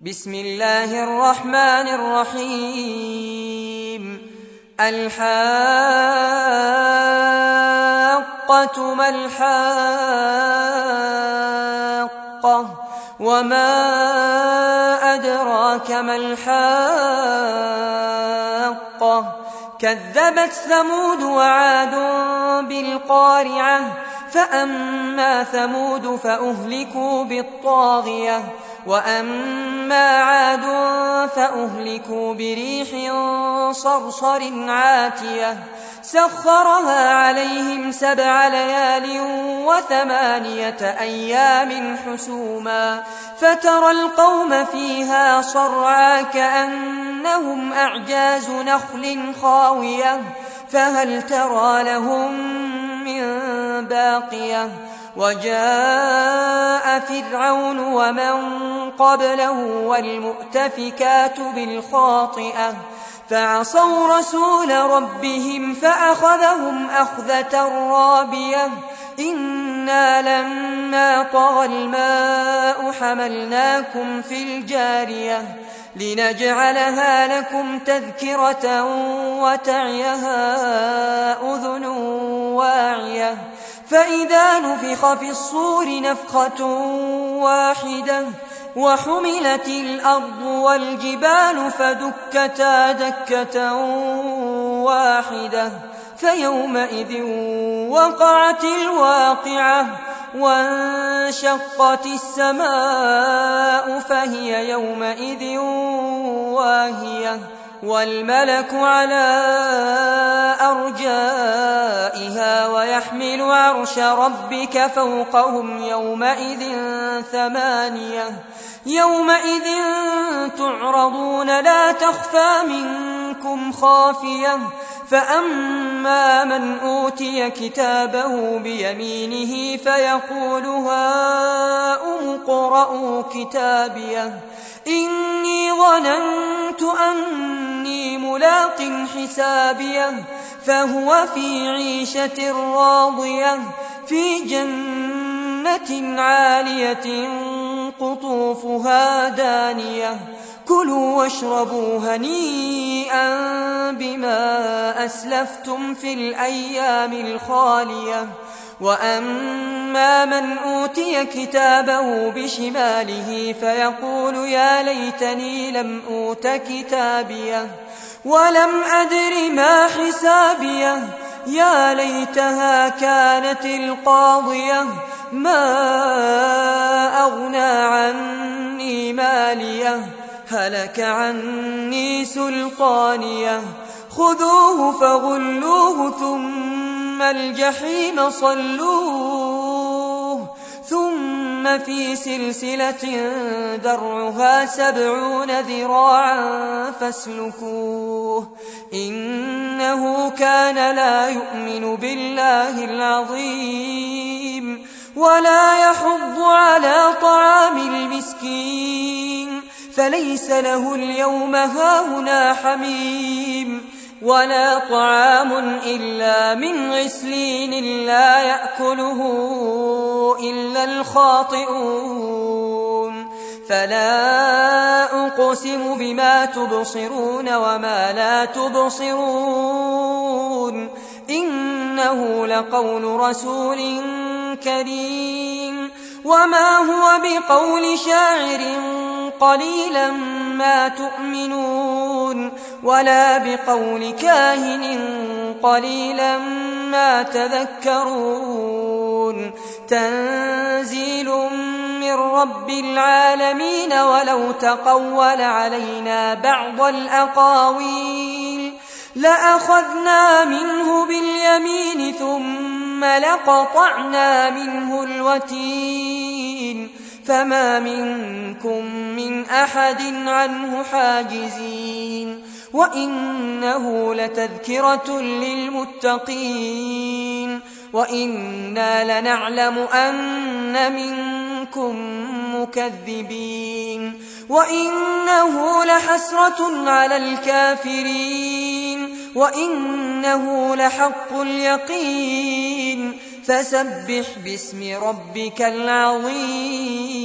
بسم الله الرحمن الرحيم. الحاقة ما الحاقة وما أدراك ما الحاقة كذبت ثمود وعاد بالقارعة فأما ثمود فأهلكوا بالطاغية وأما عاد فأهلكوا بريح صرصر عاتية سخرها عليهم 7 ليال و8 أيام حسوما فترى القوم فيها صرعى كأنهم أعجاز نخل خاوية فهل ترى لهم من باقية وجاء فرعون ومن قبله والمؤتفكات بالخاطئة فعصوا رسول ربهم فأخذهم أخذة رابية إنا لما طغى الماء حملناكم في الجارية لنجعلها لكم تذكرة وتعيها أذن واعية فإذا نفخ في الصور نفخة واحدة وحملت الأرض والجبال فدكتا دكة واحدة فيومئذ وقعت الواقعة وانشقت السماء فهي يومئذ واهية والملك على أرجائها ويحمل عرش ربك فوقهم يومئذ 8 يومئذ تعرضون لا تخفى منكم خافية فأما من أوتي كتابه بيمينه فيقول هاؤم اقرءوا كتابيه إني ظننت أني ملاق حسابيه فهو في عيشة راضية في جنة عالية قطوفها دانية كلوا واشربوا هنيئا بما أسلفتم في الأيام الخالية وأما من أوتي كتابه بشماله فيقول يا ليتني لم أوت كتابيه ولم أدر ما حسابيه يا ليتها كانت القاضية ما أغنى عني ماليه هلك عني سلطانيه خذوه فغلوه ثم الجحيم صلوه ثم في سلسلة درعها 70 ذراعا فاسلكوه إنه كان لا يؤمن بالله العظيم ولا يحض على طعام المسكين فليس له اليوم هاهنا حميم ولا طعام إلا من غسلين لا يأكله إلا الخاطئون فلا أقسم بما تبصرون وما لا تبصرون إنه لقول رسول كريم وما هو بقول شاعر قليلا ما تؤمنون ولا بقول كاهن قليلا ما تذكرون تنزيل من رب العالمين ولو تقول علينا بعض الأقاويل لأخذنا منه باليمين ثم لقطعنا منه الوتين فما منكم من أحد عنه حاجزين وإنه لتذكرة للمتقين وإنا لنعلم أن منكم مكذبين وإنه لحسرة على الكافرين وإنه لحق اليقين فسبح باسم ربك العظيم